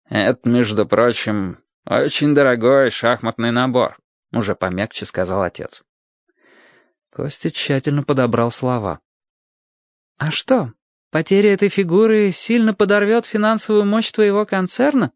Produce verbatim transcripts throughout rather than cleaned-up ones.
«Это, между прочим, очень дорогой шахматный набор», — уже помягче сказал отец. Костя тщательно подобрал слова. «А что, потеря этой фигуры сильно подорвет финансовую мощь твоего концерна?»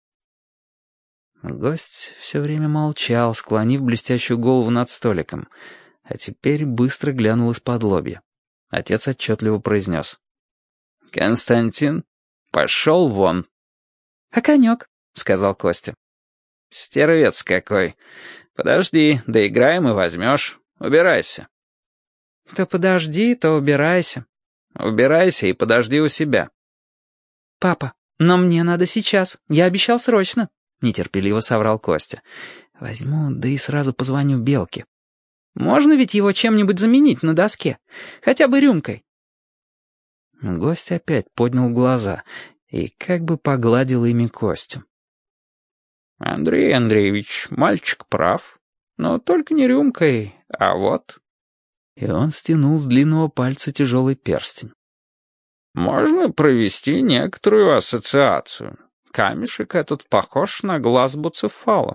Гость все время молчал, склонив блестящую голову над столиком, а теперь быстро глянул из-под лобья. Отец отчетливо произнес. «Константин, пошел вон». «А конек?» — сказал Костя. «Стервец какой. Подожди, доиграем и возьмешь. Убирайся». «То подожди, то убирайся». «Убирайся и подожди у себя». «Папа, но мне надо сейчас. Я обещал срочно», — нетерпеливо соврал Костя. «Возьму, да и сразу позвоню Белке. Можно ведь его чем-нибудь заменить на доске? Хотя бы рюмкой». Гость опять поднял глаза и как бы погладил ими Костю. «Андрей Андреевич, мальчик прав, но только не рюмкой, а вот...» И он стянул с длинного пальца тяжелый перстень. «Можно провести некоторую ассоциацию. Камешек этот похож на глаз Буцефала».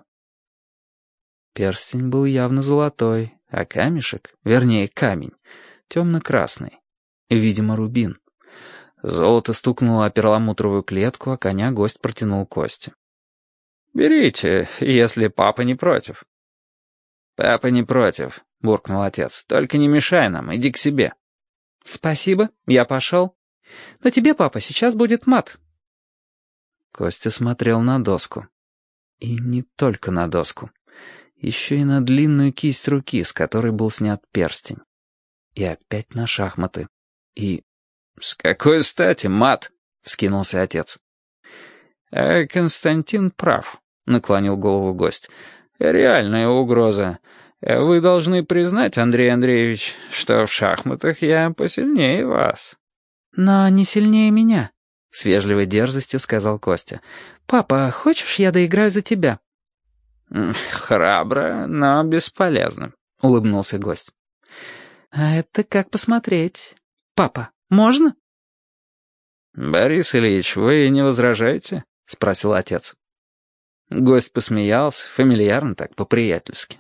Перстень был явно золотой, а камешек, вернее камень, темно-красный. Видимо, рубин. Золото стукнуло о перламутровую клетку, а коня гость протянул Косте. «Берите, если папа не против». «Папа не против», — буркнул отец. «Только не мешай нам, иди к себе». «Спасибо, я пошел. Но тебе, папа, сейчас будет мат». Костя смотрел на доску. И не только на доску. Еще и на длинную кисть руки, с которой был снят перстень. И опять на шахматы. И... «С какой стати, мат?» — вскинулся отец. «А Константин прав», — наклонил голову гость. «Реальная угроза. Вы должны признать, Андрей Андреевич, что в шахматах я посильнее вас». «Но не сильнее меня», — с вежливой дерзостью сказал Костя. «Папа, хочешь, я доиграю за тебя?» «Храбро, но бесполезно», — улыбнулся гость. «А это как посмотреть. Папа, можно?» «Борис Ильич, вы не возражаете?» — спросил отец. Гость посмеялся, фамильярно так, по-приятельски.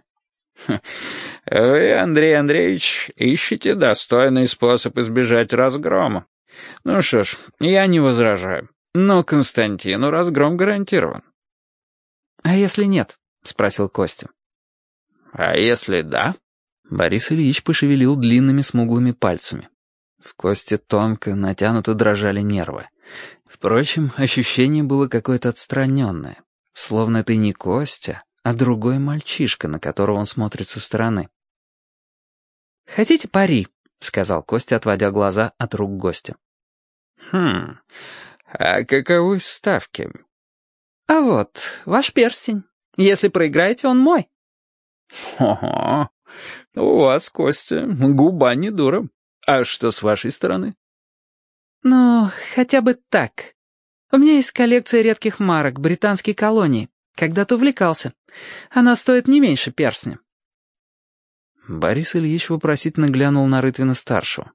«Вы, Андрей Андреевич, ищете достойный способ избежать разгрома. Ну что ж, я не возражаю, но Константину разгром гарантирован». «А если нет?» — спросил Костя. «А если да?» Борис Ильич пошевелил длинными смуглыми пальцами. В Косте тонко, натянуто дрожали нервы. Впрочем, ощущение было какое-то отстраненное. Словно это не Костя, а другой мальчишка, на которого он смотрит со стороны. «Хотите пари?» — сказал Костя, отводя глаза от рук гостя. «Хм, а каковы ставки?» «А вот, ваш перстень. Если проиграете, он мой». «Ого, у вас, Костя, губа не дура. А что с вашей стороны?» «Ну, хотя бы так. У меня есть коллекция редких марок британской колонии. Когда-то увлекался. Она стоит не меньше перстня». Борис Ильич вопросительно глянул на Рытвина-старшего.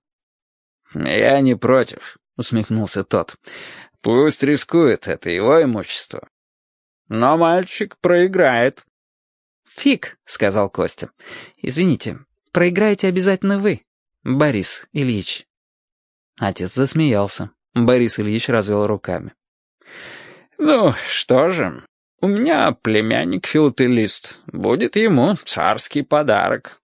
«Я не против», — усмехнулся тот. «Пусть рискует, это его имущество. Но мальчик проиграет». «Фиг», — сказал Костя. «Извините, проиграете обязательно вы, Борис Ильич». Отец засмеялся. Борис Ильич развел руками. «Ну, что же, у меня племянник филателист. Будет ему царский подарок».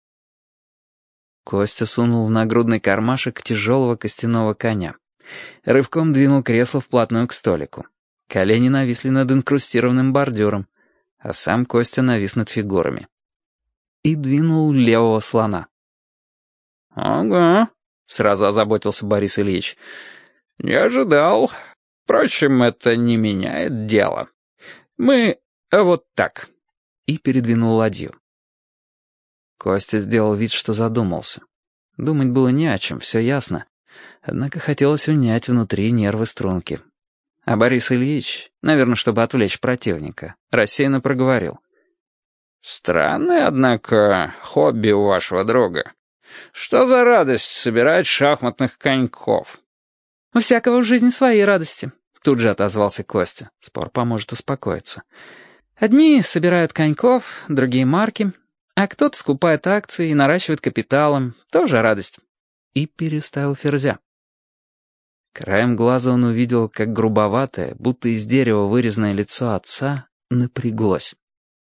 Костя сунул в нагрудный кармашек тяжелого костяного коня. Рывком двинул кресло вплотную к столику. Колени нависли над инкрустированным бордюром, а сам Костя навис над фигурами. И двинул левого слона. «Ага», — сразу озаботился Борис Ильич. «Не ожидал. Впрочем, это не меняет дело. Мы вот так». И передвинул ладью. Костя сделал вид, что задумался. Думать было не о чем, все ясно. Однако хотелось унять внутри нервы струнки. А Борис Ильич, наверное, чтобы отвлечь противника, рассеянно проговорил. «Странное, однако, хобби у вашего друга. Что за радость собирать шахматных коньков?» «У всякого в жизни свои радости. Тут же отозвался Костя. Спор поможет успокоиться. «Одни собирают коньков, другие марки, а кто-то скупает акции и наращивает капиталом. Тоже радость». И переставил ферзя. Краем глаза он увидел, как грубоватое, будто из дерева вырезанное лицо отца напряглось.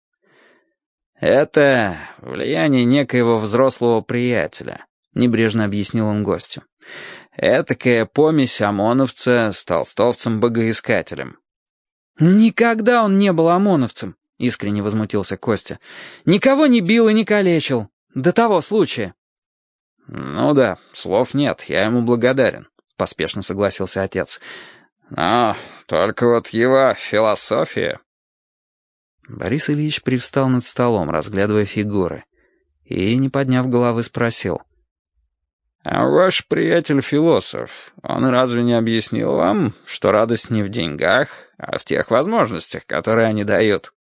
«Это влияние некоего взрослого приятеля», — небрежно объяснил он гостю. «Этакая помесь ОМОНовца с толстовцем-богоискателем». «Никогда он не был ОМОНовцем», — искренне возмутился Костя. «Никого не бил и не калечил. До того случая». «Ну да, слов нет, я ему благодарен», — поспешно согласился отец. «Но только вот его философия...» Борис Ильич привстал над столом, разглядывая фигуры, и, не подняв головы, спросил. «А ваш приятель-философ, он разве не объяснил вам, что радость не в деньгах, а в тех возможностях, которые они дают?»